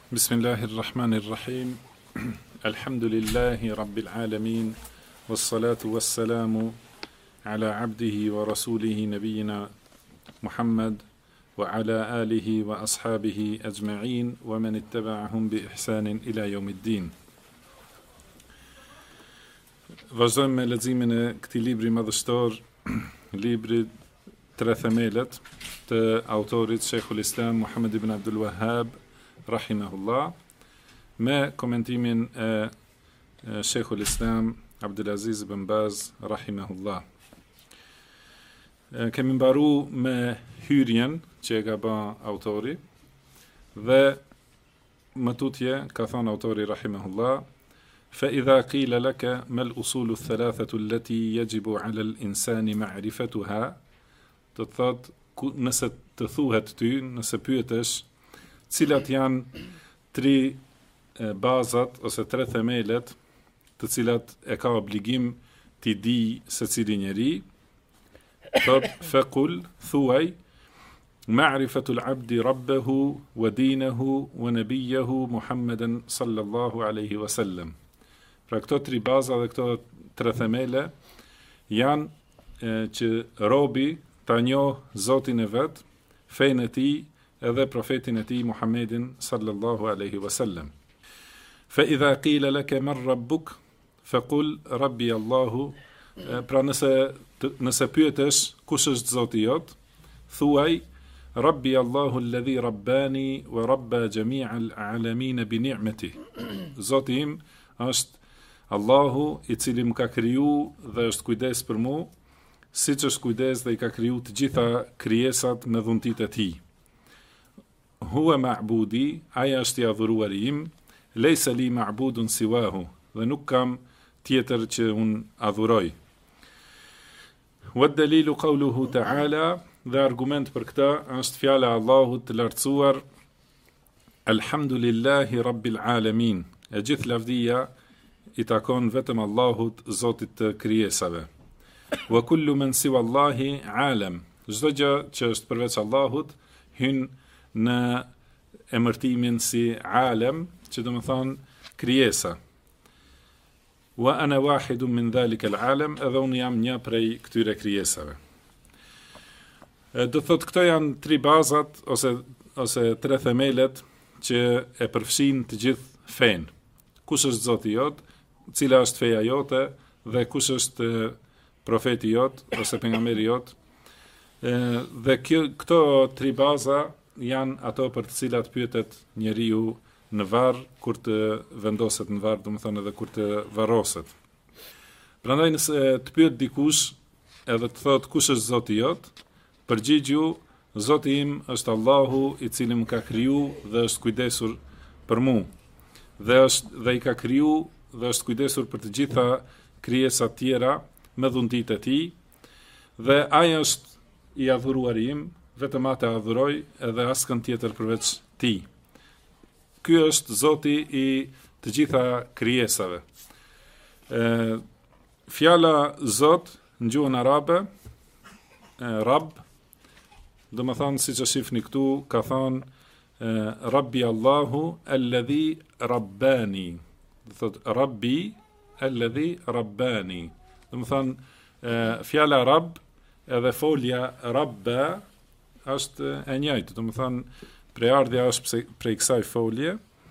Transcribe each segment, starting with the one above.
Bismillahirrahmanirrahim. Alhamdulillahi rabbil alamin. Wassalatu wassalamu ala abdihi wa rasulihi nabiyina Muhammad wa ala alihi wa ashabihi ajma'in wa man ittaba'ahum bi ihsanin ila yawmiddin. Vazhdojmë me leximin e këtij libri madhështor, libri Tre Themelet të autorit Sheikhul Islam Muhammad ibn Abdul Wahhab rahimahullah, me komentimin e Sheikhul Islam Abdulaziz ibn Baz rahimahullah. Kemi mbaru me hyrjen që e ka ba autori dhe më tutje ka thënë autori rahimahullah: فإذا قيل لك ما الأصول الثلاثة التي يجب على الإنسان معرفتها، do të thot, nëse të thuhet ty, nëse pyetesh cilat janë tri bazat ose tre themelet të cilat e ka obligim t'i di secili njeri, thot faqul, thuaj ma'rifatul abdi rabbahu wa dinahu wa nabiyahu Muhammeden sallallahu alaihi wasallam. Pra këto tri baza dhe këto tre themele janë që robi ta njoh Zotin e vet, fenë e tij edhe profetin e tij Muhammedin sallallahu alaihi wasallam. Fa idha qila laka man rabbuk faqul rabbi Allahu. Pra nëse pyetesh kush është Zoti jot, thuaj rabbi Allahu alladhi rabbani wa rabba jami'a al-alamin bi ni'matihi. Zoti im është Allahu i cili më ka kriju dhe është kujdes për mu, siç është kujdes dhe i ka kriju të gjitha krijesat me dhuntit e tij. Huwa ma'budi, aja është i adhuruari im, laysa li ma'budun siwahu, dhe nuk kam tjetër që unë adhuroj. Wa dalilu qawluhu ta'ala, dhe argument për këtë është fjala e Allahut të lartësuar: Alhamdulillahi rabbil alamin. E gjithë lavdia i takon vetëm Allahut, Zotit të krijesave. Wa kullu man siwa Allahi alam. Çdo gjë që është përveç Allahut hyn në emërtimin si alam, që do të thonë krijesa. Wa ana wahidun min dhalika al-alam, edhe unë jam një prej këtyre krijesave. Do thot, këto janë tri bazat ose tre themelet që e përfshin të gjithë fenë. Kush është Zoti jot, cila është feja jote dhe kush është profeti jot ose pejgamberi jot. Dhe këto tri baza janë ato për të cilat pyetet njeriu në varr kur të vendoset në varr, domethënë edhe kur të varroset. Prandaj nëse të pyet dikush edhe të thot kush është Zoti jot, përgjigju Zoti im është Allahu i cili më ka kriju dhe është kujdesur për mu. Dhe i ka kriju dhe është kujdesur për të gjitha krijesat tjera me dhuntit e tij, dhe ai është i adhuruari im, vetëm atë adhuroj edhe askën tjetër përveç tij. Ky është Zoti i të gjitha krijesave. Fjala Zot në gjuhën arabe, Rabb, do më thonë, siç e shihni këtu, ka thonë Rabbi Allahu alladhi rabbani. Do thot Rabbi alladhi rabbani. Do më thonë fjala Rabb edhe folja Rabba është e njëjtë. Do më thonë prejardhja është prej kësaj folje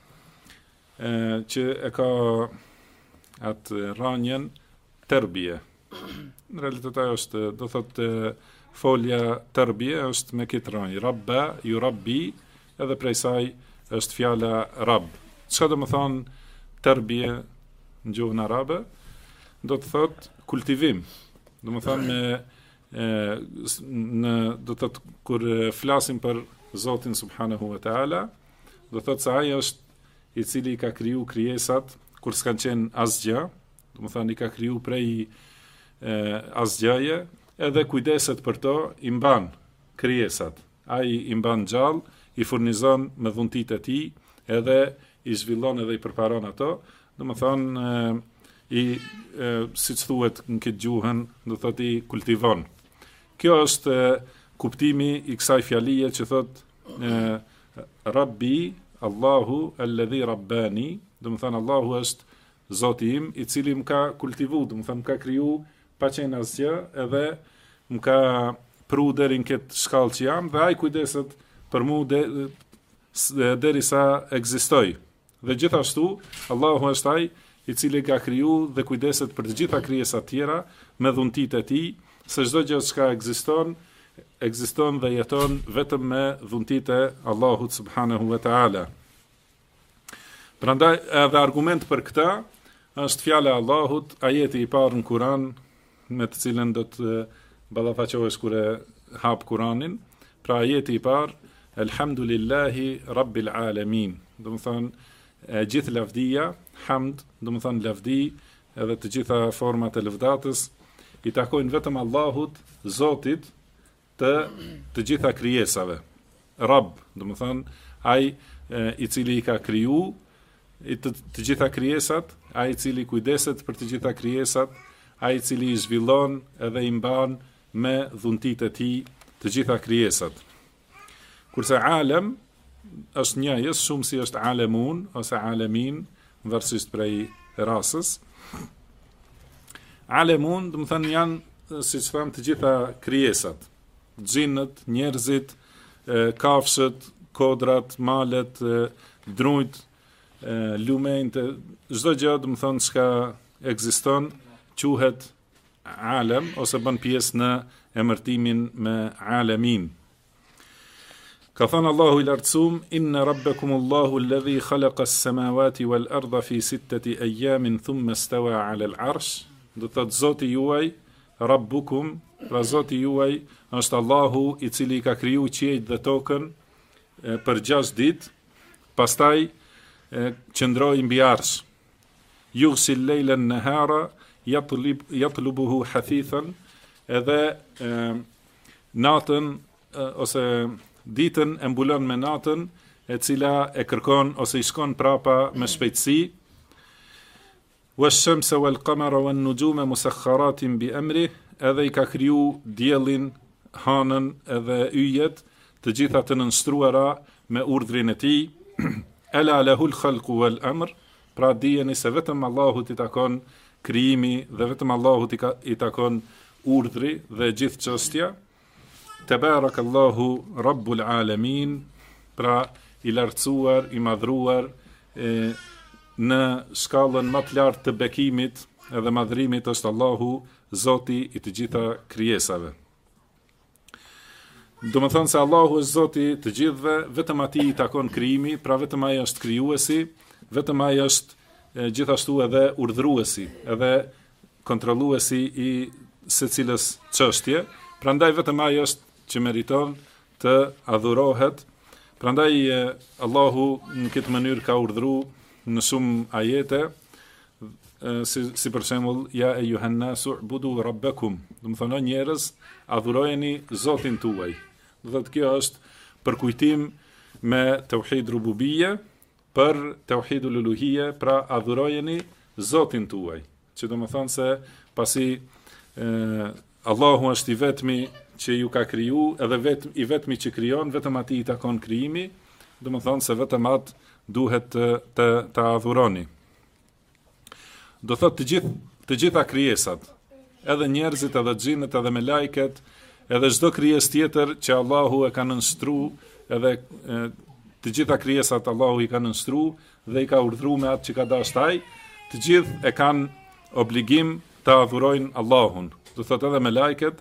që e ka atë rranjen tërbije. Në realitet ajo është, do thot, folja tërbije është me këtë rranjë. Rabba, ju rabbi, edhe prej saj është fjala Rabb. Çka do më thonë tërbije në gjuhën arabe? Do të thot kultivim. Do më thonë do të thot kur flasim për Zotin subhanahu wa ta'ala, do thot se ai është i cili ka kriju krijesat kur s'kan qenë asgjë, do më thonë i ka kriju prej asgjëje, edhe kujdeset për to, i mban krijesat. Ai i mban gjallë, i furnizon me dhuntit e tij, edhe i zhvillon edhe i përparon ato, do më thonë siç thuhet në këtë gjuhën, do thot i kultivon. Kjo është kuptimi i kësaj fjalie që thot Rabbi Allahu alladhi rabbani, do të thënë Allahu është Zoti im i cili më ka kultivu, do të thënë më ka kriju pa qenë asgjë, edhe më ka pru deri në këtë shkallë që jam, dhe ai kujdeset për mu derisa ekzistoj. Dhe gjithashtu Allahu është ai i cili ka kriju dhe kujdeset për të gjitha krijesat tjera me dhuntitë e tij, se çdo gjë që ekziston dhe jeton vetëm me dhuntitë e Allahut subhanahu wa taala. Prandaj edhe argument për këtë është fjala e Allahut, ajeti i parë në Kur'an, me të cilën do të ballafaqohesh kur e hap Kur'anin. Pra ajeti i parë, Elhamdulillahi Rabbil Alamin. Do të thonë gjithë lavdia, hamd, do të thonë lavdi, edhe të gjitha format e lëvdatës i takojnë vetëm Allahut, Zotit të gjitha krijesave. Rabb, do të thonë ai i cili i ka kriju të gjitha krijesat, ai i cili kujdeset për të gjitha krijesat, ai i cili i zhvillon edhe i mban me dhuntitë e tij të gjitha krijesat. Kurse alem është njëjës, shumë si është alemun ose alemin, varësisht prej rasës. Alemun, do të thënë janë, siç them, të gjitha krijesat. Xhinët, njerëzit, kafshët, kodrat, malet, drujt, lumenjtë, çdo gjë, do të thonë çka ekziston, quhet alem ose bën pjesë në emërtimin me alemin. Ka thënë Allahu i lartësuar, inna rabbakumullahu alladhi khalaqa as-samawati wal arda fi 6 ayamin thumma istawa 'ala al-'arsh. Do thotë Zoti juaj, rabbukum, pra Zoti juaj është Allahu i cili ka kriju qiejt dhe tokën për 6 ditë, pastaj qëndroi mbi arsh. Yughsi al-layla an-nahara yatlubuhu hathithan, edhe natën ose ditën e mbulon me natën, e cila e kërkon ose i shkon prapa me shpejtësi. Wash-shamsa wal-qamara wan-nujuma musakhkharatin bi amri, edhe i ka kriju diellin, hanën edhe yjet, të gjitha të nënshtruara me urdhrin e tij. Ala lahul khalqu wal amr, pra dijeni se vetëm Allahut i takon krijimi dhe vetëm Allahut i takon urdhri dhe gjithë çështja. Tabarakallahu Rabbul Alamin, pra i lartësuar, i madhruar, në shkallën më të lartë të bekimit edhe madhrimit është Allahu, Zoti i të gjitha krijesave. Do më thënë se Allahu është Zoti të gjithëve, vetëm atij i takon krijimi, pra vetëm ai është krijuesi, vetëm ai është gjithashtu edhe urdhëruesi, edhe kontrolluesi i secilës çështje. Prandaj vetëm ai është që meriton të adhurohet. Prandaj Allahu në këtë mënyrë ka urdhëruar në shumë ajete, si për shembull ja eyyuhan nasu ubudu rabbakum, do të thonë njerëz, adhurojeni Zotin tuaj. Do thotë kjo është përkujtim me tauhid rububie për tauhidul uluhie, pra adhurojeni Zotin tuaj. Që do të thonë se pasi Allahu është i vetmi që ju ka kriju, edhe i vetmi që krijon, vetëm atij i takon krijimi, do të thonë se vetëm atë duhet të adhuroni. Do thotë të gjitha krijesat, edhe njerëzit, edhe xhinët, edhe melajket, edhe çdo krijesë tjetër që Allahu e ka nënshtruar, edhe të gjitha krijesat Allahu i ka nënshtruar dhe i ka urdhëruar me atë që ka dashur ai, të gjithë e kanë obligim të adhurojnë Allahun. Do thotë edhe melajket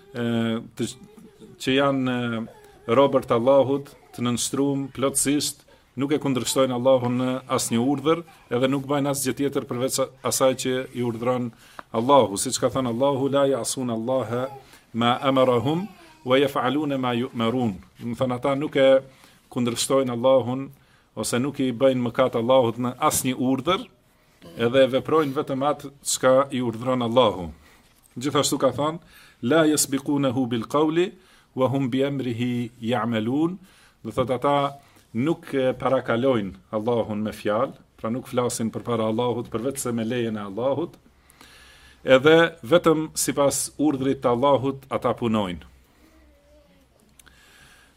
që janë robër të Allahut, të nënshtruar plotësisht, nuk e kundërshtojnë Allahun në asnjë urdhër, edhe nuk bëjnë asgjë tjetër përveç asaj që i urdhëron Allahu, siç ka thënë Allahu, la ya'sun Allaha ma amarahum wa yaf'aluna ma yu'marun. Do të thonë ata nuk e kundërshtojnë Allahun ose nuk i bëjnë mëkat Allahut në asnjë urdhër, edhe veprojnë vetëm atë çka i urdhëron Allahu. Gjithashtu ka thënë, la yasbiqunahu bil qawli wa hum bi amrihi ya'malun. Do thotë ata nuk parakalojnë Allahun me fjalë, pra nuk flasin përpara Allahut përveç se me lejen e Allahut, edhe vetëm sipas urdhrit të Allahut ata punojnë.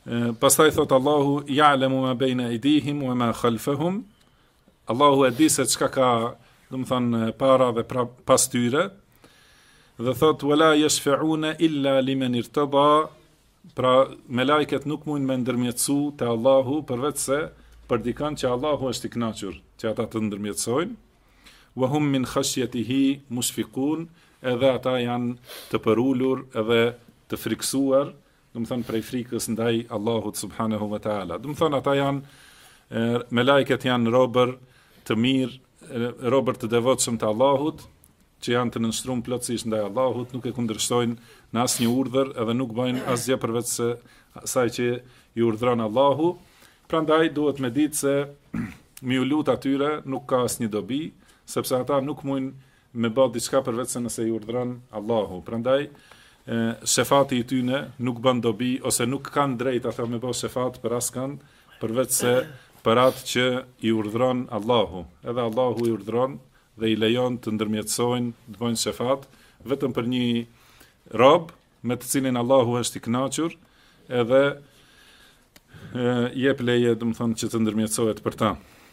Pastaj thot Allahu ya'lamu ma bayna aydihim wa ma khalfahum. Allahu e di se çka ka, do të thënë, para dhe pas tyre. Dhe thot wala yashfa'una illa liman irtada. Pra me lajket nuk mund me ndërmjetësu te Allahu përveç se për dikën që Allahu është i kënaqur që ata të ndërmjetësojnë. Wa hum min khashyatihi mushfiqun, edhe ata janë të përulur edhe të friksuar, do të thënë prej frikës ndaj Allahut subhanahu wa taala. Do të thënë ata janë me lajket janë robër të mirë, robër të devotshëm të Allahut, që janë të nënshtruar plotësisht ndaj Allahut, nuk e kundërshtojnë në asnjë urdhër edhe nuk bëjnë asgjë përveç se asaj që i urdhëron Allahu. Prandaj duhet me ditë se mi u lut atyre nuk ka asnjë dobi, sepse ata nuk mujnë me bë diçka përveç se nëse i urdhëron Allahu. Prandaj shefati i tyne nuk bën dobi ose nuk kanë drejt ata me bë shefat për askënd përveç se për atë që i urdhëron Allahu. Edhe Allahu i urdhëron dhe i lejon të ndërmjetësojnë, të bëjnë shefat vetëm për një rob me të cilin Allahu është i kënaqur, edhe jep leje, do të thonë, që të ndërmjetësohet për ta.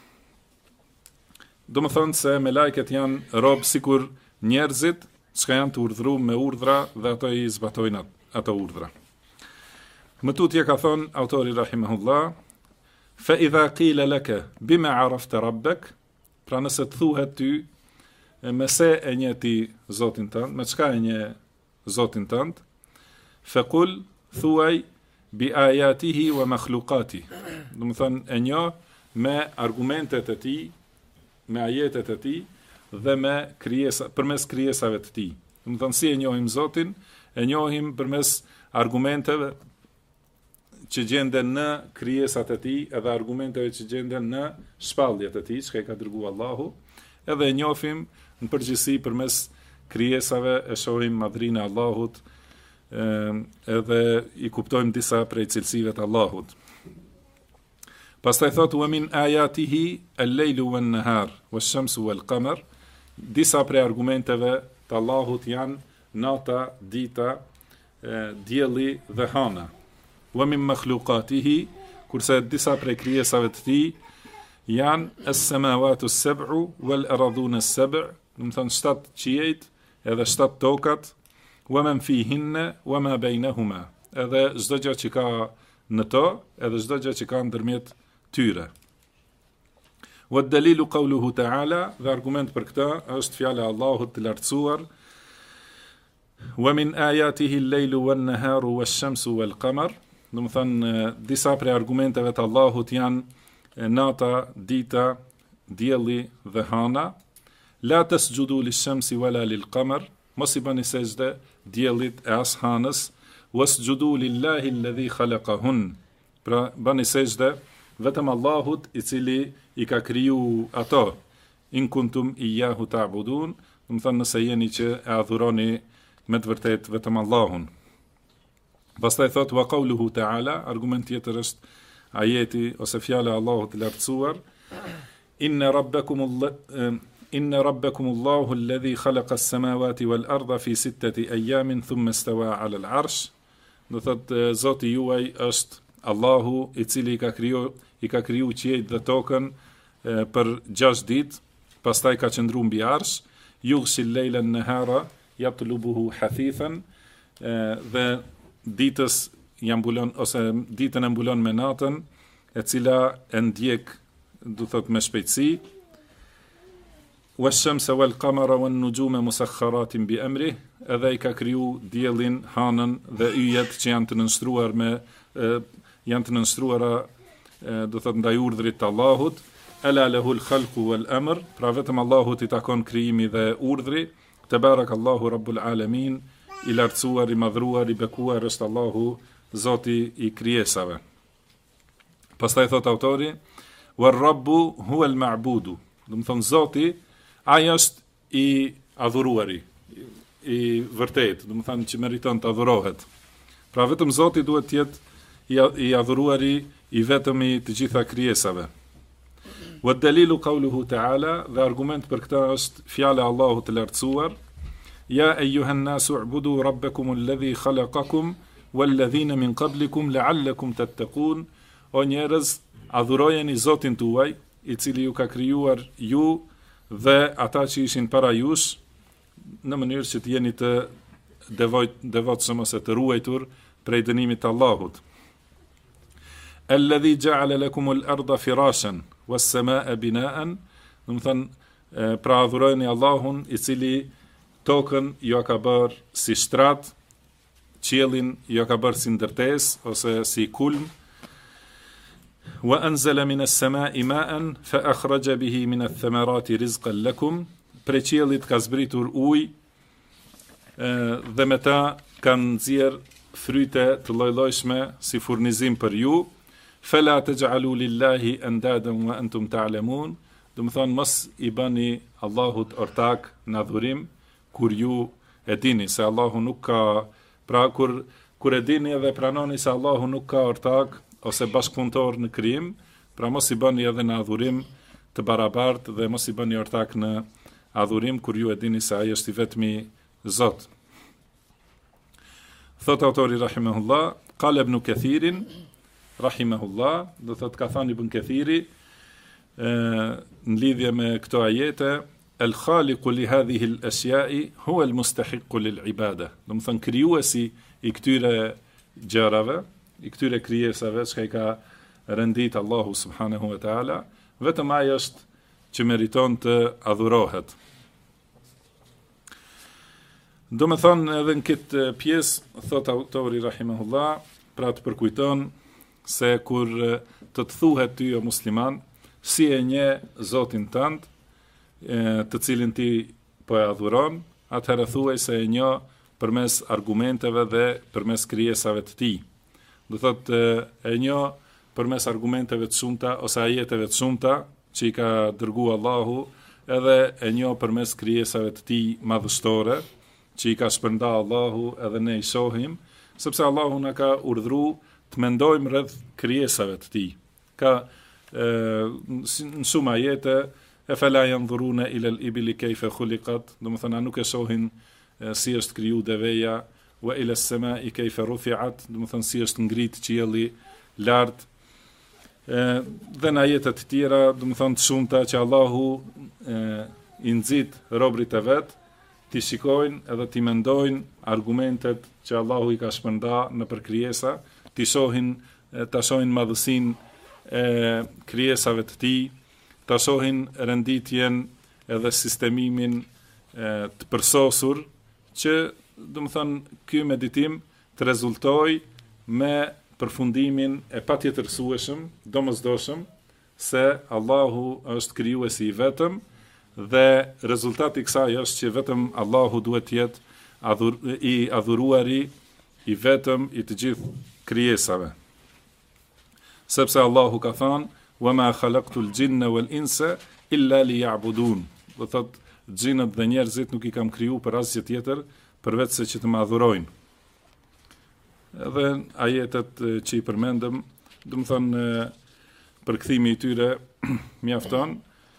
Do të thonë se me lajket janë rob sikur njerëzit, që janë të urdhëruar me urdhra dhe ato i zbatojnë ato urdhra. Më tutje ka thonë autori rahimahullah, fa idha qila laka bima arafta rabbak. Pra nëse të thuhet ty, me se e nje ti Zotin tënd, me çka e nje Zotin tënd, faqul, thuaj, bi ayatihi wa makhluqati. Do të thënë e njo me argumentet e tij, me ajetet e tij dhe me përmes krijesave të tij. Do të thënë si e njohim Zotin, e njohim përmes argumenteve që gjenden në krijesat e tij, edhe argumenteve që gjenden në shpalljet e tij, që ka dërguar Allahu, edhe e njohim në përgjithësi përmes krijesave, e shohim madhrinë e Allahut, edhe i kuptojmë disa prej cilësive të Allahut. Pastaj thotë wa min ayatihi al-lailu wan-nahar wash-shamsu wal-qamar. Disa prej argumenteve të Allahut janë nata, dita, dielli dhe hana. Wa min makhluqatihi, kurse disa prej krijesave të tij janë as-samawati as-sab'u wal-ardhuna as-sab', do të thonë 7 qiejt edhe 7 tokat, wa man fihinna wa ma bainahuma, edhe çdo gjë që ka në to, edhe çdo gjë që ka ndërmjet tyre. Wa ad-dalilu qawluhu ta'ala, dhe argument për këtë është fjala e Allahut të lartësuar, wa min ayatihi al-lailu wan-naharu wash-shamsu wal-qamar. Do të thënë disa prej argumenteve të Allahut janë nata, dita, dielli dhe hana. La tasjudu lish-shamsi wala lil-qamar, mos i bëni sejdë diellit e as hanës, wasjudu lillahi alladhi khalaqahun. Pra bëni sejdë vetëm Allahut i cili i ka kriju ato. In kuntum iyyahu ta'budun, do të thënë nëse jeni që e adhuroni me të vërtetë vetëm Allahun. Pastaj thot wa qawluhu ta'ala, argument tjetër është ajeti ose fjala e Allahut të lartësuar, inna rabbakum Allahu alladhi khalaqa as-samawati wal arda fi 6 ayamin thumma istawa 'ala al-'arsh. Do thot Zoti juaj është Allahu i cili i ka kriju qiejt dhe tokën për 6 ditë, pastaj ka qëndruar mbi arsh, yughshi al-layla an-nahara yatlubuhu hathithan, dhe ditës mbulon ose ditën e mbulon me natën, e cila e ndjek, do thot me shpejtësi. Wash-shamsa wal-qamara wan-nujuma musakhkharatin bi amrih, edhe i ka kriju diellin, hanën dhe yjet që janë të nënshtruara, do thot ndaj urdhrit të Allahut. Ala lahu al-khalqu wal-amr, pra vetëm Allahut i takon krijimi dhe urdhri. Tabarakallahu rabbul alamin, i lartësuar, i madhruar, i bekuar është Allahu, Zoti i krijesave. Pastaj thot autori, war-rabbu huwa al-ma'budu. Do të thonë Zoti, ai është i adhuruari, i vërtet, do të thonë që meriton të adhurohet. Pra vetëm Zoti duhet të jetë i adhuruari, i vetëmi të gjitha krijesave. Wa dalilu qawluhu ta'ala, dhe argument për këtë është fjala e Allahut të lartësuar, ja ayyuhan nasu u'budu rabbakum alladhi khalaqakum walladhina min qablikum la'allakum tattaqun, o njerëz, adhurojeni Zotin tuaj, i cili ju ka krijuar ju dhe ata që ishin para jush, në mënyrë që të jeni të devotshëm ose të ruajtur prej dënimit të Allahut. Alladhi ja'ala lakumul arda firashan was-samaa'a bina'an, do të thënë pra adhurojeni Allahun i cili tokën ju ka bërë si shtrat, qiellin ju ka bërë si ndërtesë ose si kulm. Wa anzala minas samaa'i ma'an fa akhraja bihi minath thamarati rizqan lakum, prej qiellit ka zbritur ujë dhe me ta kanë nxjerr fryte të lloj-llojshme si furnizim për ju. Fala taj'alu lillahi andadan wa antum ta'lamun, do të thonë mos i bani Allahut ortak në adhurim kur ju e dini se Allahu nuk ka, pra kur e dini edhe pranoni se Allahu nuk ka ortak ose bashkëpunëtor në krijim, pra mos i bani edhe në adhurim të barabartë dhe mos i bani ortak në adhurim kur ju e dini se ai është i vetmi Zot. Thot autori rahimahullah, qala ibn Kathirin rahimahullah, do thot ka thënë Ibn Kathiri në lidhje me këto ajete, el khaliqu li hadhihi al asya'i huwa al mustahiqu lil ibada. Do të thon krijuesi i këtyre gjërave, i këtyre krijesave që i ka rendit Allahu subhanahu wa taala, vetëm ai është që meriton të adhurohet. Do me thonë edhe në këtë pjesë, thot autori rahimahullah, pra të përkujton se kur të thuhet ty o musliman, si e nje Zotin tënd, të cilin ti po e adhuron, atëherë thuaj se e nje përmes argumenteve dhe përmes krijesave të tij. Do thot e nje përmes argumenteve të shumta ose ajeteve të shumta që i ka dërguar Allahu, edhe e nje përmes krijesave të tij madhështore, që i ka shpërnda Allahu edhe ne i shohim, sepse Allahu na ka urdhëruar të mendojmë rreth krijesave të tij. Ka në shumë ajete, e fela yanzuruna ila al-ibli kayfa khuliqat, do të thonë nuk e shohin si është kriju deveja, wa ila as-samaa'i kayfa rufi'at, do të thonë si është ngrit qielli lart. Dhe në ajete të tjera, do të thonë të shumta që Allahu i nxit robërit e vet, ti shikojnë edhe ti mendojnë argumentet që Allahu i ka shpërnda në për krijesa, ti shohin, ta shohin madhësinë e krijesave të tij, ta shohin renditjen edhe sistemimin të përsosur, që do të thonë ky meditim të rezultoj me përfundimin e patjetërsueshëm, domosdoshëm, se Allahu është krijuesi i vetëm, dhe rezultati i kësaj është që vetëm Allahu duhet të jetë i adhuruari, i vetëm i të gjithë krijesave. Sepse Allahu ka thënë: "Wa ma khalaqtul jinna wal insa illa liya'budun." Do thotë xhinët dhe njerëzit nuk i kam kriju për asgjë tjetër përveç se që të më adhurojnë. Edhe ajetet që i përmendëm, do të thonë përkthimi i tyre mjafton.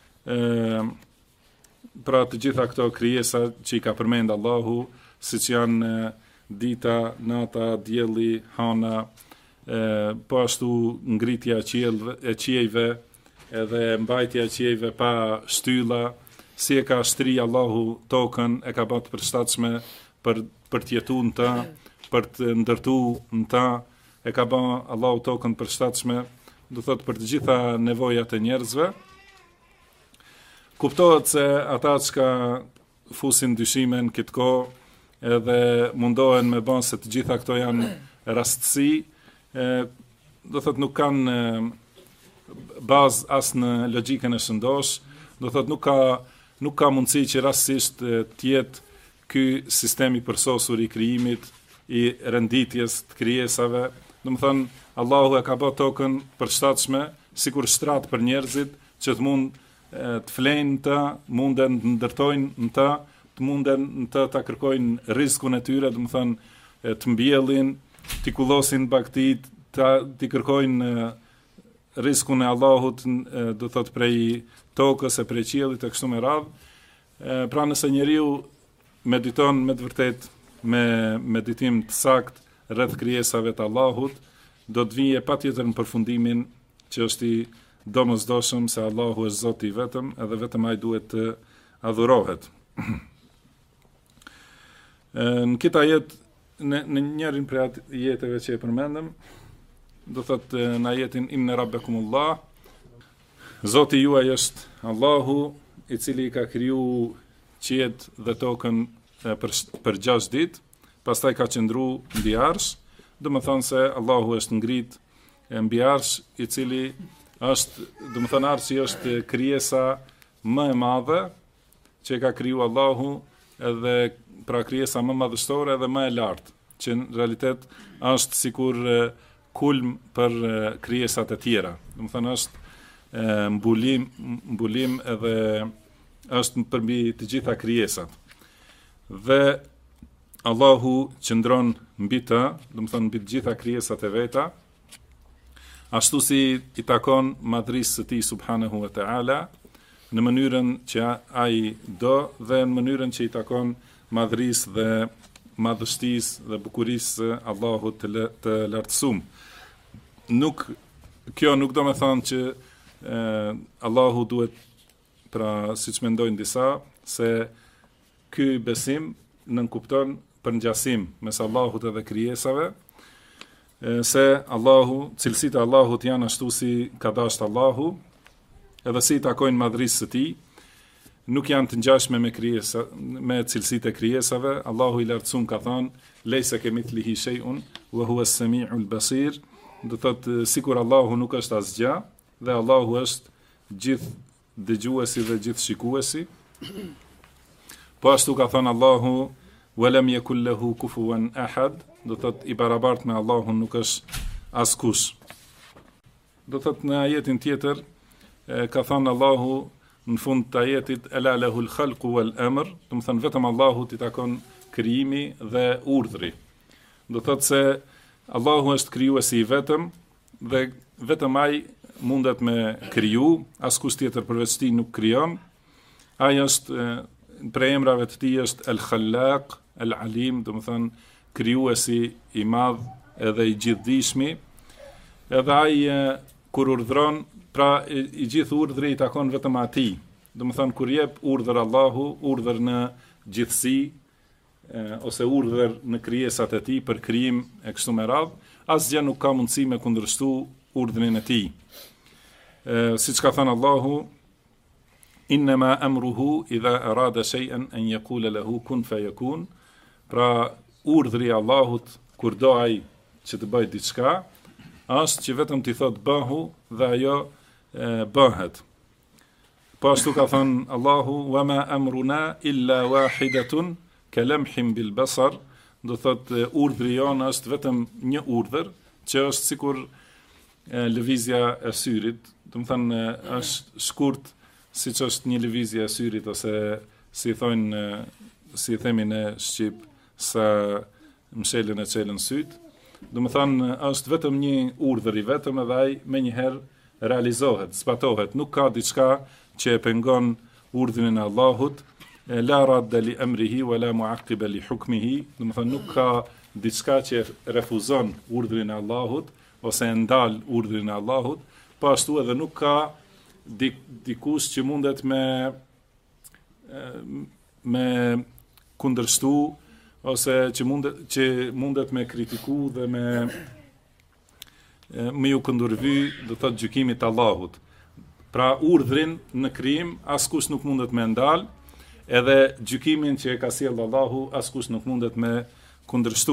Pra të gjitha këto krijesa që i ka përmend Allahu, siç janë dita, nata, dielli, hana, po ashtu ngritja e qiejve, edhe mbajtja e qiejve pa shtylla, si e ka shtri Allahu tokën, e ka bërë të përshtatshme për të jetuar në ta, për të ndërtuar në ta, e ka bërë Allahu tokën përshtatshme, do thotë për të gjitha nevojat e njerëzve. Kuptohet se ata që fusin dyshime në këtë kohë edhe mundohen me bën se të gjitha këto janë rastësi, do thotë nuk kanë bazë as në logjikën e shëndosh, do thotë nuk ka mundësi që rastësisht të jetë ky sistemi përsosur i krijimit, i renditjes të krijesave. Do të thonë Allahu e ka bërë tokën përshtatshme sikur shtrat për njerëzit që të mund të flenë në ta, munden të ndërtojnë në ta, të munden në ta kërkojnë rrezikun e tyre, do të thonë të mbjellin, të kullosin bagtit, të kërkojnë rrezikun e Allahut, do të thotë prej tokës e prej qiellit e kështu me radhë. Pra nëse njeriu mediton me të vërtet me meditim të sakt rreth krijesave të Allahut, do të vijë patjetër në përfundimin që është i domosdoshëm se Allahu është Zoti i vetëm edhe vetëm ai duhet të adhurohet. Në këtë ajet, në njërin prej ajeteve që e përmendëm, do thotë në ajetin inna rabbakumullah, Zoti juaj është Allahu i cili ka kriju qiejt dhe tokën për 6 ditë, pastaj ka qëndru mbi arsh, do të thonë se Allahu është ngrit mbi arsh, i cili është, do të thonë arshi është krijesa më e madhe që ka kriju Allahu, edhe pra krijesa më madhështore dhe më e lartë, që në realitet është sikur kulm për krijesat e tjera. Do të thonë është mbulim edhe është përmbi të gjitha krijesat. Dhe Allahu qëndron mbi të, do të thonë mbi të gjitha krijesat e veta, ashtu si i takon madhrisë së tij subhanahu wa taala, në mënyrën që ai do dhe në mënyrën që i takon madhrisë dhe madhështisë dhe bukurisë së Allahut të lartësuar. Kjo nuk do me thonë që Allahu duhet, pra siç mendojnë disa, se ky besim nënkupton përngjasim mes Allahut edhe krijesave, se Allahu, cilësitë e Allahut janë ashtu si ka dashur Allahu, edhe si i takojnë madhrisë së tij, nuk janë të ngjashme me cilësitë e krijesave. Allahu i lartësuar ka thënë leysa kemithlihi shay'un wa huwa as-sami'ul basir, do thotë sikur Allahu nuk është asgjë dhe Allahu është gjithë dëgjuesi dhe gjithë shikuesi. Po ashtu ka thënë Allahu walam yakul lahu kufuwan ahad, do thotë i barabartë me Allahun nuk është askush. Do thotë në ajetin tjetër ka thënë Allahu në fund të ajetit ala lahul khalqu wal amr, do të thonë vetëm Allahut i takon krijimi dhe urdhri. Do thotë se Allahu është krijuesi i vetëm dhe vetëm ai mundet me kriju, askush tjetër përveç tij nuk krijon. Ai është prej emrave të tij është el-Khallaq, el-Alim, do të thonë krijuesi i madh edhe i gjithdijshmi. Edhe ai kur urdhron, pra i gjithë urdhri i takon vetëm atij. Do të thonë kur jep urdhër Allahu, urdhër në gjithësi, ose urdhër në krijesat e tij për krijim e kështu me radhë, asgjë nuk ka mundësi me kundërshtu urdhrin e tij. Siç ka thënë Allahu, innama amruhu idha arada shay'an an yaqula lahu kun fayakun, pra urdhri i Allahut kur do ai që të bëjë diçka, është që vetëm t'i thot bëhu dhe ajo bëhet. Po ashtu ka thënë Allahu, wa ma amruna illa wahidatun kalamhim bil basar, do thot urdhri jon është vetëm një urdhër që është sikur lëvizja e syrit, do të thënë është shkurt siç është një lëvizje e syrit, ose si thonë, si themi në shqip, sa mshelën e çelën syt. Do të thënë është vetëm një urdhër i vetëm edhe ai menjëherë realizohet, zbatohet, nuk ka diçka që e pengon urdhrin e Allahut, la radda li amrihi wala muaqiba li hukmihi, do të thënë nuk ka diçka që refuzon urdhrin e Allahut ose e ndal urdhrin e Allahut, po ashtu edhe nuk ka dikush që mundet me kundërshtu ose që mundet me kritiku dhe me ju kundërvy, do të thotë gjykimit të Allahut. Pra urdhrin në krijim askush nuk mundet me ndal, edhe gjykimin që e ka sjellë Allahu askush nuk mundet me kundërshtu.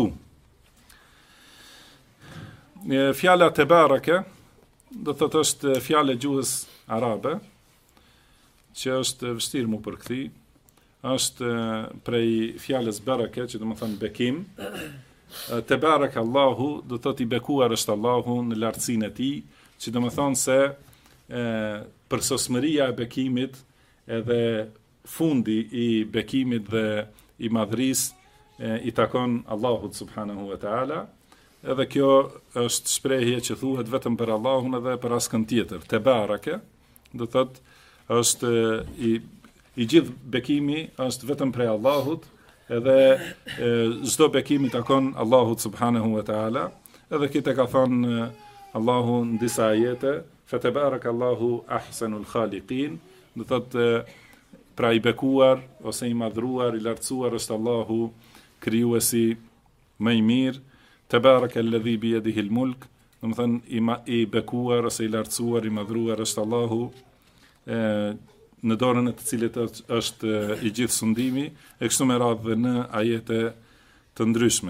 Fjala tebaraka do të thotë është fjalë e gjuhës arabe, që është vështirë mu përkthi, është prej fjalës baraka, që do të thonë bekim. Tebarak Allahu do të thotë i bekuar është Allahu në lartësinë e tij, që do të thonë se përsosmëria e bekimit edhe fundi i bekimit dhe i madhrisë i takon Allahut subhanahu wa taala. Edhe kjo është shprehje që thuhet vetëm për Allahun edhe për askën tjetër. Tebaraka do thotë është i gjithë bekimi është vetëm prej Allahut, edhe çdo bekim i takon Allahut subhanahu wa taala. Edhe këtë ka thënë Allahu në disa ajete, "Fatebarakallahu ahsanul khaliqin", do thotë pra i bekuar ose i madhruar, i lartësuar është Allahu krijuesi më i mirë. Tabarakalladhi bi yadihi al-mulk, do të thënë i bekuar ose i lartësuar, i madhruar është Allahu në dorën e të cilit është i gjithë sundimi, e kështu me radhë në ajete të ndryshme.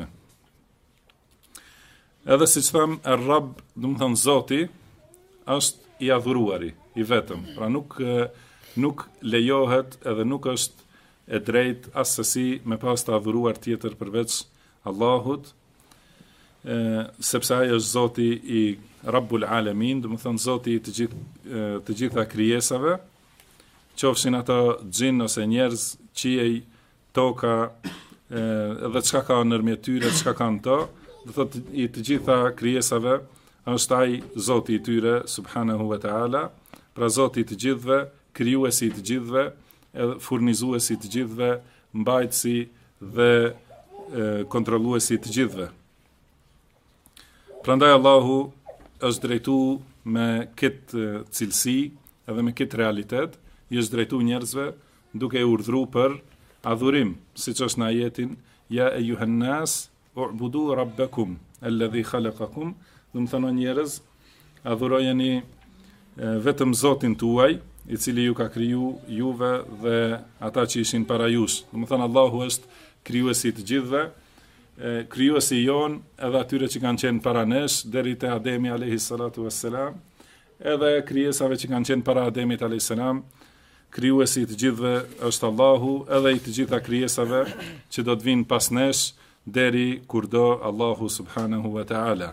Edhe si që thamë, Ar-Rabb, do të thënë Zoti, është i adhuruari, i vetëm. Pra nuk lejohet edhe nuk është e drejt asësi me pas të adhuruar tjetër përveç Allahut, sepse ai është Zoti i Rabbul Alamin, do të thënë Zoti i të gjitha krijesave, qofshin ata xhin ose njerëz, qiej, toka, edhe çka ka ndërmjet tyre, çka kanë to, do thotë i të gjitha krijesave është ai Zoti i tyre subhanahu wa taala, pra Zoti i të gjithëve, krijuesi i të gjithëve, edhe furnizuesi i të gjithëve, mbajtësi dhe kontrolluesi i të gjithëve. Prandaj Allahu është drejtu me këtë cilësi edhe me këtë realitet, i është drejtu njerëzve duke urdhru për adhurim, siç është në ajetin ja eyyuhan nas u'budu rabbakum alladhi khalaqakum, do të thonë njerëz, adhurojeni vetëm Zotin tuaj, i cili ju ka kriju juve dhe ata që ishin para jush. Do të thonë Allahu është krijuesi i të gjithëve, krijuesi jon edhe atyre që kanë qenë para nesh deri te Ademi alayhi salatu wassalam, edhe krijesave që kanë qenë para Ademit alayhi salam. Krijuesi i të gjithëve është Allahu, edhe i të gjitha krijesave që do të vinë pas nesh deri kur do Allahu subhanahu wa taala.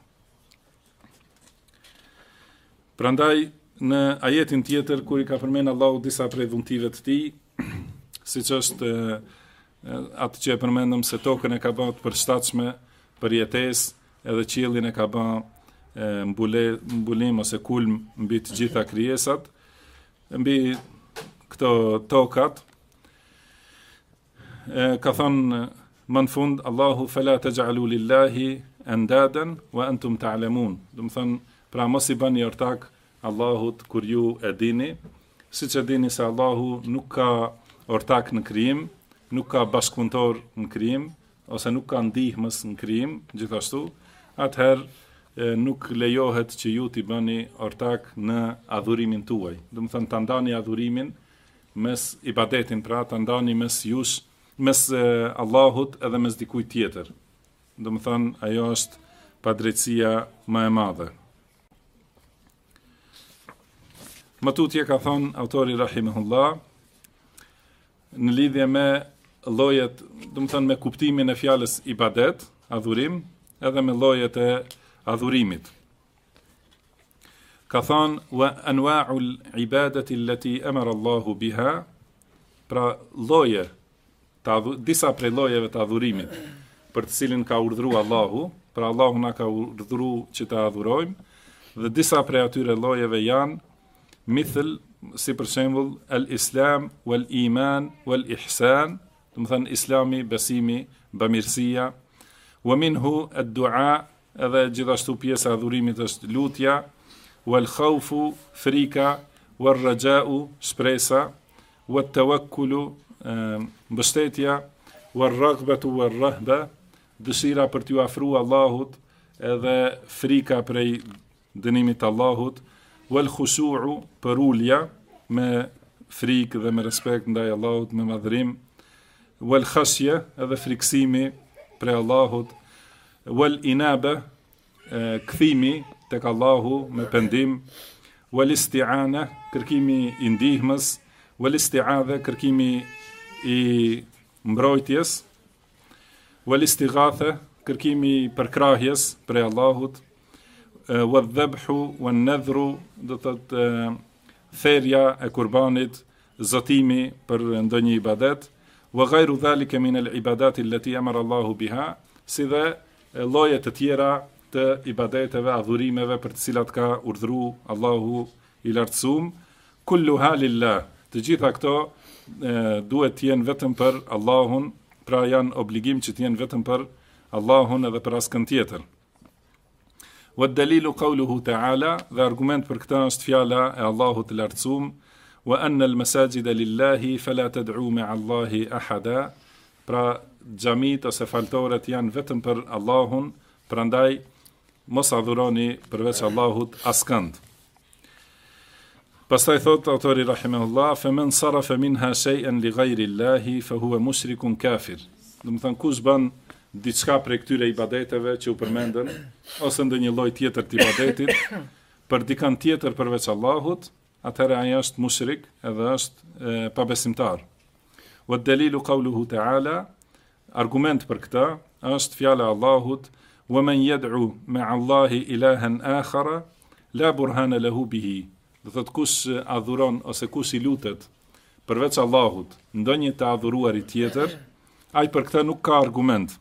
Prandaj në ajetin tjetër kur i ka përmend Allahu disa prej dhuntive të tij, siç është atë që e përmendëm se tokën e ka bërë të përshtatshme për jetesë, edhe qiellin e ka bërë mbulim ose kulm mbi të gjitha krijesat, mbi këto tokat, ka thënë më në fund Allahu fala taj'alu lillahi andadan wa antum ta'lamun. Do të thënë, pra mos i bëni ortak Allahut kur ju e dini, siç e dini se Allahu nuk ka ortak në krijim, nuk ka bashkëpunëtor në krijim, ose nuk ka ndihmës në krijim, gjithashtu, atëherë nuk lejohet që ju t'i bëni ortak në adhurimin tuaj. Do të thënë ta ndani adhurimin mes ibadetin, pra ta ndani mes jush, mes Allahut edhe mes dikujt tjetër. Do të thënë ajo është padrejtësia më e madhe. Më tutje ka thënë autori rahimahullah në lidhje me llojet, do të thënë me kuptimin e fjalës ibadet, adhurim, edhe me llojet e adhurimit. Ka thënë wa anwa'ul ibadati allati amara Allahu biha, pra lloje, disa prej llojeve të adhurimit, për të cilin ka urdhëruar Allahu, pra Allahu na ka urdhëruar që ta adhurojmë, dhe disa prej atyre llojeve janë mithl, si për shembull el-islam wal-iman wal-ihsan, do të thënë islami, besimi, bamirësia, wa minhu ad-du'a, edhe gjithashtu pjesa e adhurimit është lutja, wal-khawfu, frika, wal-raja'u, shpresa, wat-tawakkulu, mbështetja, wal-raghbatu wal-rahba, dëshira për t'ju afruar Allahut, edhe frika prej dënimit të Allahut, wal-khushu'u, për ulja, me frikë dhe me respekt ndaj Allahut, me madhrim, wal-khashya, edhe friksimi prej Allahut, wal-inaba, kthimi tek Allahu me pendim, wal-isti'ana, kërkimi i ndihmës, wal-isti'adha, kërkimi i mbrojtjes, wal-istighatha, kërkimi i përkrahjes prej Allahut, wal-dhabhu wan-nadhru, do të thotë therja e kurbanit, zotimi për ndonjë ibadet, wa ghayru dhalika min al-ibadati allati amara Allahu biha, si dhe lloje të tjera të ibadeteve, adhurimeve për të cilat ka urdhëruar Allahu i lartësuar, kulluha lillah, të gjitha këto duhet të jenë vetëm për Allahun, pra janë obligim që t'jenë vetëm për Allahun edhe për askën tjetër. Wa dalilu qawluhu ta'ala, dhe argument për këtë është fjala e Allahut të lartësuar, wa anna al-masajida lillahi fala tad'u ma'a Allahi ahada, pra xhamit ose faltoret janë vetëm për Allahun, prandaj mos adhuroni përveç Allahut askënd. Pastaj thot autori rahimahullah, faman sarafa minha shay'an li ghayri Allahi fa huwa mushrikun kafir. Do të thënë kush bën diçka prej këtyre ibadeteve që u përmendën, ose ndonjë lloj tjetër të ibadetit për dikën tjetër përveç Allahut, atëherë ai është mushrik edhe është pabesimtar. Wa dalilu qawluhu ta'ala, argument për këtë është fjala e Allahut, wa man yad'u ma'a Allahi ilahan akhara la burhana lahu bihi. Do thot kush adhuron ose kush i lutet përveç Allahut ndonjë të adhuruari tjetër, ai për këtë nuk ka argument.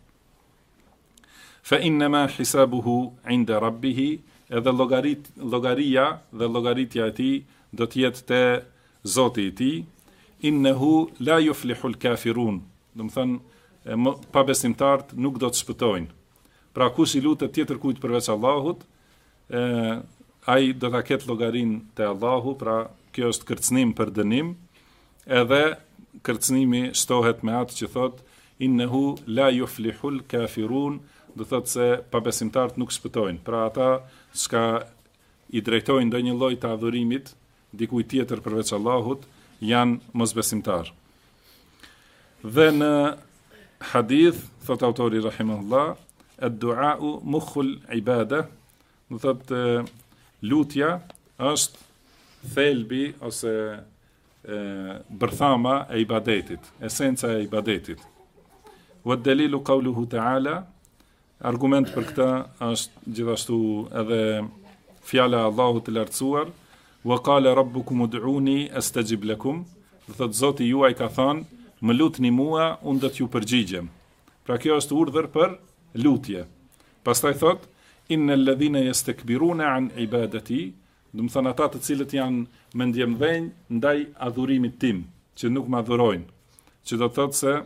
Fa innama hisabuhu 'inda rabbih, edhe llogaria dhe llogaritja e tij do të jetë te Zoti i tij. Innehu la yuflihul kafirun. Do të thënë pabesimtarët nuk do të shpëtojnë. Pra kush i lutet tjetër kujt përveç Allahut, ai do ta ketë llogarin te Allahu, pra kjo është kërcënim për dënim, edhe kërcënimi shtohet me atë që thot innehu la yuflihul kafirun, do thot se pabesimtarët nuk shpëtojnë. Pra ata që i drejtojnë ndonjë lloj të adhurimit dikujt tjetër përveç Allahut janë mosbesimtar. Dhe në hadith thot autori rahimahullah, ad-du'a'u mukhul ibada, do thot lutja është thelbi ose bërthama e ibadetit, esenca e ibadetit. Wa dalilu qawluhu ta'ala, argument për këtë është gjithashtu edhe fjala e Allahut të lartësuar, wa qala rabbukum ud'uni astajib lakum, do thot Zoti juaj ka thënë, më lutni mua, unë do t'ju përgjigjem. Pra kjo është urdhër për lutje. Pastaj thot innal ladhina yastakbiruna an ibadati, do të thonë ata të cilët janë me ndjemdhenj ndaj adhurimit tim, që nuk më adhurojnë, që do të thotë se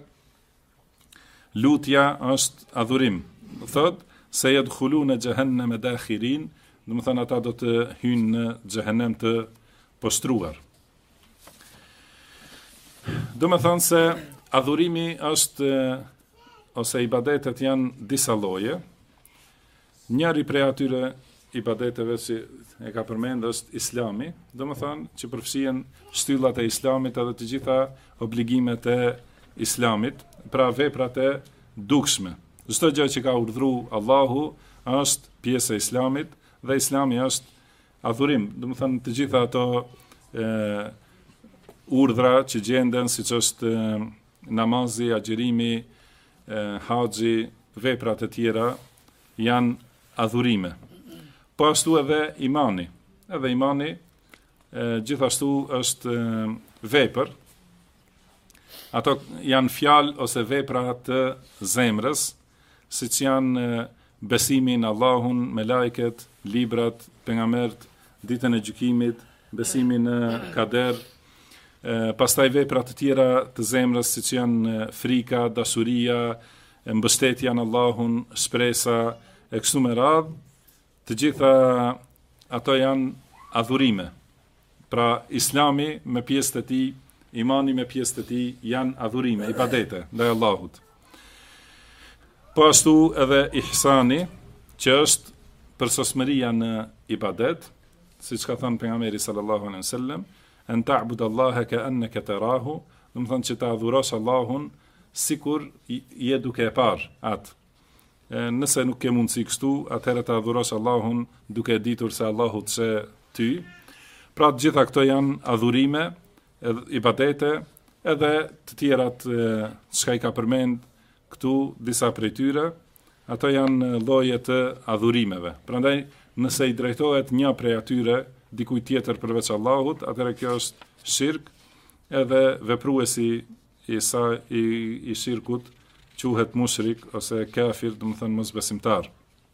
lutja është adhurim. Thot se yadkhuluna jahannama dakhirin, do të thonë ata do të hyjnë në xhehenem të poshtruar. Do të thonë se adhurimi është ose ibadetet janë disa lloje. Njëri prej atyre ibadeteve që e ka përmend është Islami, do të thonë që përfshihen shtyllat e Islamit edhe të gjitha obligimet e Islamit, pra veprat e dukshme. Çdo gjë që ka urdhëruar Allahu është pjesë e Islamit dhe Islami është adhurim. Do të thonë të gjitha ato urdhra që gjenden, siç është namazi, agjërimi, haxhi, veprat e tjera janë adhurime. Po ashtu edhe imani. Edhe imani gjithashtu është vepër. Ato janë fjalë ose vepra të zemrës, siç janë besimi në Allahun, me laiket, librat, pejgambert, ditën e gjykimit, besimi në kader, pastaj vepra të tjera të zemrës, siç janë frika, dashuria, mbështetja në Allahun, shpresa e kështu me radhë, të gjitha ato janë adhurime. Pra Islami me pjesët e tij, imani me pjesët e tij janë adhurime, ibadete ndaj Allahut. Po ashtu edhe ihsani, që është përsosmëria në ibadet, siç ka thënë pejgamberi sallallahu alaihi wasallam, an ta'budallaha ka'annaka tarahu, do të thonë që ta adhurosh Allahun sikur je duke e parë atë. Nëse nuk ke mundësi kështu, atëherë ta adhurosh Allahun duke ditur se Allahu të sheh ty. Pra të gjitha këto janë adhurime, ibadete, edhe të tjerat çka i ka përmend këtu disa prej tyre, ato janë lloje të adhurimeve. Prandaj nëse i drejtohet një prej atyre dikujt tjetër përveç Allahut, atëherë kjo është shirk, edhe vepruesi i shirkut quhet mushrik ose kafir, do të thënë mosbesimtar.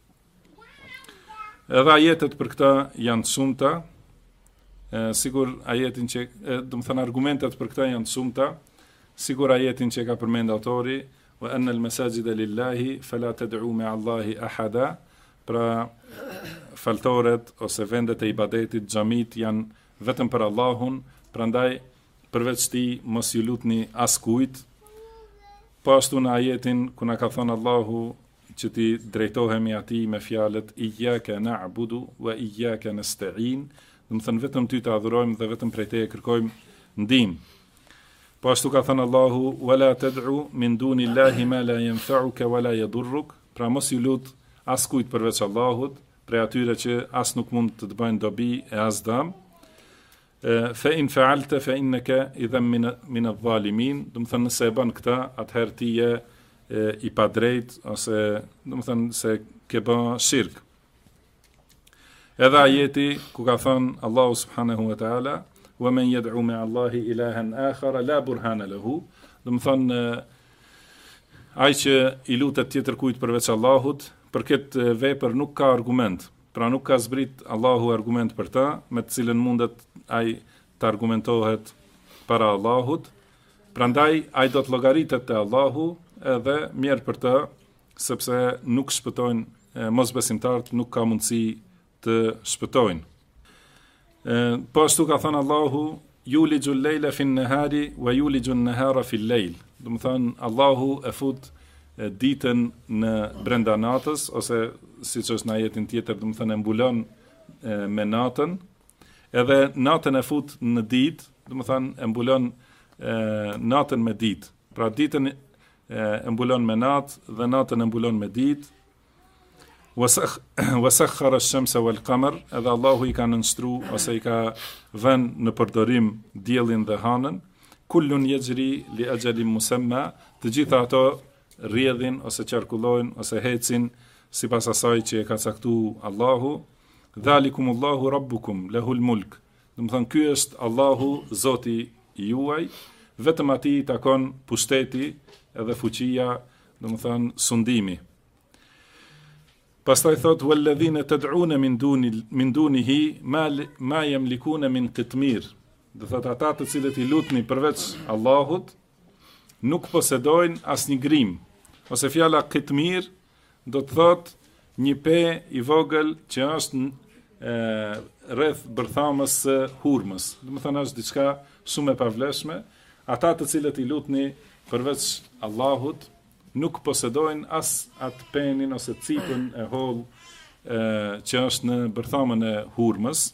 Edhe ajetet për këtë janë të shumta, sigur ajetin që, do të thënë argumentet për këtë janë të shumta, sigur ajetin që ka përmend autori, wa anna al-masajida lillahi fala tad'u ma'a Allahi ahada. Pra faltoret ose vendet e ibadetit, xhamit janë vetëm për Allahun, prandaj përveç tij mos ju lutni askujt. Po ashtu në ajetin ku na ka thënë Allahu që ti drejtohemi atij me fjalët iyyaka na'budu wa iyyaka nasta'in, do të thënë vetëm ty të adhurojmë dhe vetëm prej teje kërkojmë ndihmë. Po ashtu ka thënë Allahu wala tad'u min dunillahi ma la yanfa'uka wala yadurruk, pra mos ju lut askujt përveç Allahut, prej atyre që as nuk mund të bëjnë dobi e as dëm. Fa in fa'alta fa innaka idhan min adh-dhalimin, do të thënë nëse e bën këtë, atëherë ti je i padrejt ose do të thënë se ke bën shirk. Edhe ajeti ku ka thënë Allahu subhanahu wa ta'ala wa man yad'u ma'a Allahi ilahan akhar la burhana lahu, do të thënë ai që i lutet tjetër kujt përveç Allahut, për këtë vepër nuk ka argument, pra nuk ka zbrit Allahu argument për ta, me të cilën mundet ai të argumentohet para Allahut, prandaj ai do të llogaritet te Allahu edhe mirë për të, sepse nuk shpëtojnë mosbesimtarët, nuk ka mundësi të shpëtojnë. Po ashtu ka thënë Allahu yuliju al-layla fi an-nahari wa yuliju an-nahara fi al-layl. Do të thënë Allahu e fut ditën në brenda natës, ose siç është në ajetin tjetër, do të thënë e mbulon me natën, edhe natën e fut në ditë, do të thënë e mbulon natën me ditë. Pra ditën e mbulon me natë dhe natën e mbulon me ditë. Wasakhkhara ash-shamsa wal-qamar, edhe Allahu i ka nënshtruar ose i ka vënë në përdorim diellin dhe hanën. Kullun yajri li ajalin musamma, të gjitha ato rrjedhin ose qarkullojnë ose hecin sipas asaj që e ka caktuar Allahu. Dhalikumullahu rabbukum lahul mulk. Do të thënë ky është Allahu Zoti juaj, vetëm atij i takon pushteti edhe fuqia, do të thënë sundimi. Pastaj thot walladhina tad'una min dunihi ma yamlikuna min qitmir. Do thot ata të cilët i lutni përveç Allahut nuk posedojnë asnjë grim, ose fjala qitmir do të thot një pe i vogël që është rreth bërthamës së hurmës. Do të thënë është diçka shumë e pavlefshme. Ata të cilët i lutni përveç Allahut nuk posedojnë as atë penin ose cipën e hollë që është në bërthamën e hurmës.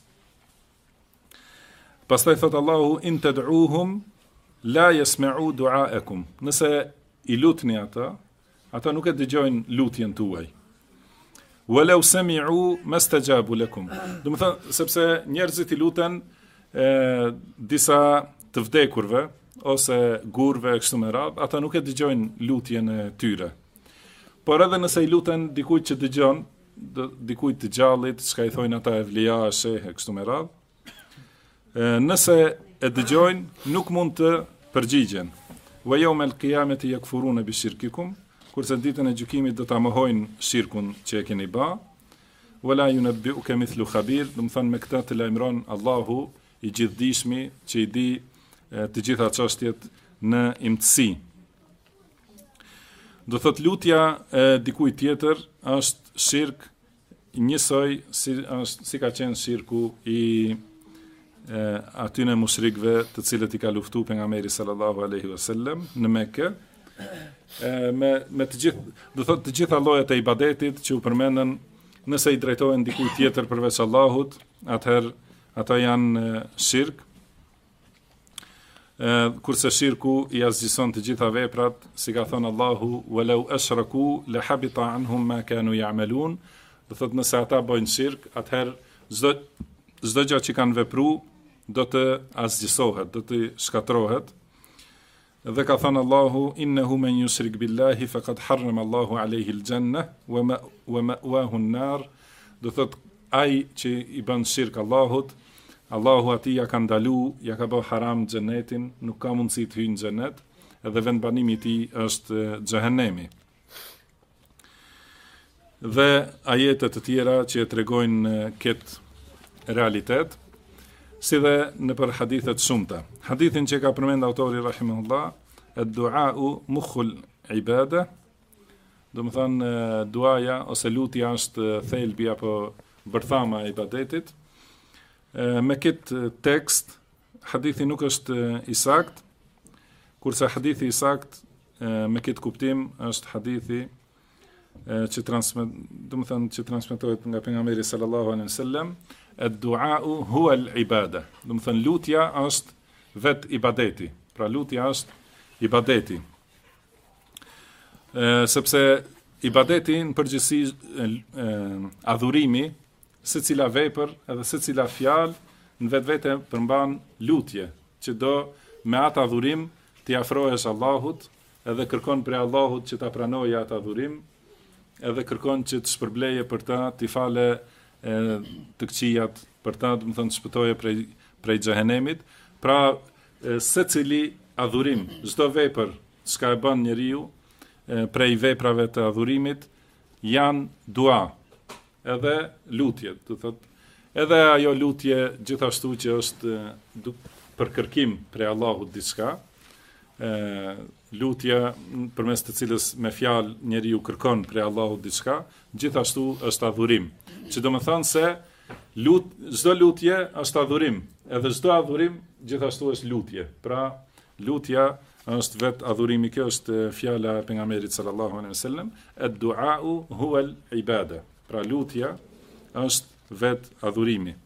Pastaj thot Allahu in tad'uhum la yasma'u du'aakum. Nëse i lutni ata nuk e dëgjojnë lutjen tuaj. Walau sami'u mastajabu lakum. Do të thënë sepse njerëzit i luten disa të vdekurve ose gurve kështu me radhë, ata nuk e dëgjojnë lutjen e tyre. Por edhe nëse i luten dikujt që dëgjon, dikujt të gjallit, çka i thojnë ata evlia, shehe kështu me radhë, nëse e dëgjojnë nuk mund të përgjigjen. Wa yawmal qiyamati yakfuruna bi shirkikum, kurse ditën e gjykimit do ta mohojnë shirkun që e keni bë. Wala yunabbi'uka mithlu khabir, do të thënë me këtë të lajmëron Allahu i gjithdijshmi që i di të gjitha çështjet në imtësi. Do thot lutja e dikujt tjetër është shirk njësoj si ka qenë shirku i atyne mushrikëve të cilët i ka luftuar pejgamberi sallallahu alaihi wasallam në Mekë, me të gjithë, do thot të gjitha llojet e ibadetit që u përmendën, nëse i drejtohen dikujt tjetër përveç Allahut, atëherë ata janë shirk. Kurse shirku i asgjëson të gjitha veprat, si ka thënë Allahu walau ashraku la habita anhum ma kanu ya'malun. Do thot nëse ata bëjnë shirk, atëherë çdo gjë që kanë vepruar do të asgjësohet, do të shkatrohet. Dhe ka thënë Allahu innahu man yushrik billahi faqad harrama Allahu alayhi al-janna wa ma'wahu an-nar. Do thot ai që i bën shirk Allahut, Allahu atij ja ka ndalu, ja ka bërë haram xhenetin, nuk ka mundësi të hyjë në xhenet, edhe vendbanimi i tij është xhehenemi. Dhe ajete të tjera që e tregojnë këtë realitet, si dhe në për hadithet shumëta. Hadithin që ka përmend autori rahimahullah, ad-du'a'u mukhul ibada, do më thënë duaja ose lutja është thelbi apo bërthama e ibadetit. Me këtë tekst, hadithi nuk është i sakt, kurse hadithi i sakt me këtë kuptim është hadithi që transmetohet nga pejgamberi sallallahu alaihi wasallam, ad-du'a'u huwa al-ibada. Do të thënë lutja është vet ibadeti. Pra lutja është ibadeti. Sepse ibadeti në përgjithësi adhurimi, secila vepër edhe secila fjalë në vetvete përmban lutje, që do me atë adhurim t'i afrohesh Allahut, edhe kërkon prej Allahut që ta pranojë atë adhurim, edhe kërkon që të shpërbleje për ta, t'i fale të këqijat për ta, do të thënë të shpëtoje prej xhehenemit. Pra secili adhurim, çdo vepër çka e bën njeriu prej veprave të adhurimit janë dua, edhe lutje, do thotë, edhe ajo lutje gjithashtu që është për kërkim prej Allahut diçka, lutja përmes të cilës me fjalë njeriu kërkon prej Allahut diçka, gjithashtu është adhurim. Që do të thonë se çdo lutje është adhurim, edhe çdo adhurim gjithashtu është lutje. Pra lutja është vet adhurimi. Kjo është fjala e pejgamberit sallallahu alaihi wasallam, ad-du'a'u huwa al-ibada. Pra lutja është vet adhurimi.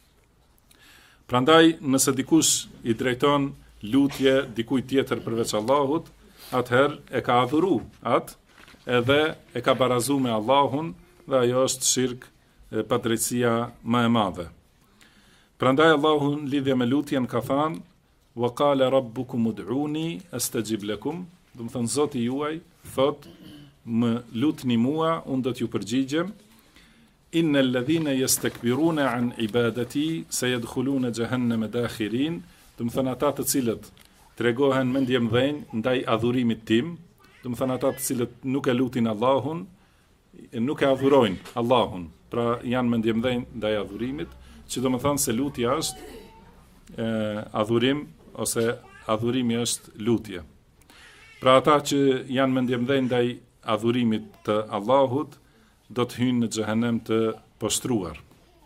Prandaj nëse dikush i drejton lutje dikujt tjetër përveç Allahut, atëherë e ka adhuru atë, edhe e ka barazu me Allahun, dhe ajo është shirk, padrejtësia më e madhe. Prandaj Allahu në lidhje me lutjen ka thënë: "Wa qala rabbukum ud'uni astajib lakum", do të thënë Zoti juaj thot: "Më lutni mua, unë do t'ju përgjigjem. Innal ladhina yastakbiruna an ibadati sayadkhuluna jahannama dakhirin", do të thënë ata të cilët tregohen mendje mdhenj ndaj adhurimit tim, do të thënë ata të cilët nuk e lutin Allahun, nuk e adhurojnë Allahun, pra janë mendje mdhenj ndaj adhurimit, që do të thënë se lutja është adhurim, ose adhurimi është lutje. Pra ata që janë mendje mdhenj ndaj adhurimit të Allahut, do të hynë në xhehenem të poshtruar.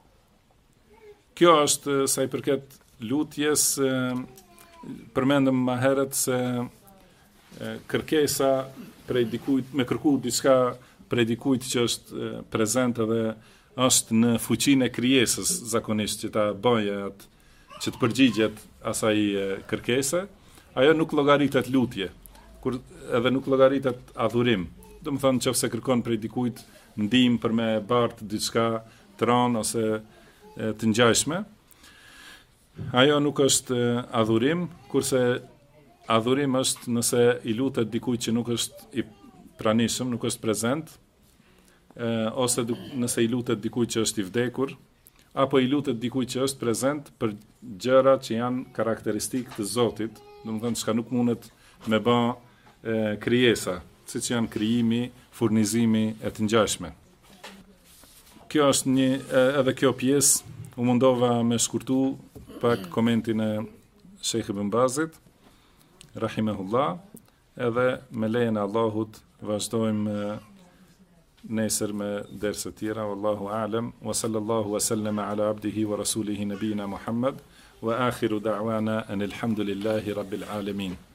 Kjo është sa i përket lutjes. Përmendëm më herët se kërkesa prej dikujt, me kërku diçka prej dikujt që është prezent edhe është në fuqinë e krijesës zakonisht që ta bëjë atë, që të përgjigjet asaj kërkese, ajo nuk llogaritet lutje, kur edhe nuk llogaritet adhurim. Do të thonë nëse kërkon prej dikujt ndihmë për me bart diçka të rënë ose të ngjashme, ajo nuk është adhurim, kurse adhurim është nëse i lutet dikujt që nuk është i pranishëm, nuk është prezent, ose nëse i lutet dikujt që është i vdekur, apo i lutet dikujt që është prezent për gjëra që janë karakteristikë të Zotit, do të thënë çka nuk mundet me bë krijesa, siç janë krijimi, furnizimi e të ngjashme. Kjo është edhe kjo pjesë u mundova me shkurtu pak komentin e Sheikh Ibn Bazit, rahimahullah, edhe me lejen e Allahut vazhdojmë nesër me derse tjera. Wallahu a'lam, wa sallallahu wa sallama ala abdihi wa rasulihi nabina Muhammad, wa akhiru da'wana anil hamdulillahi rabbil alamin.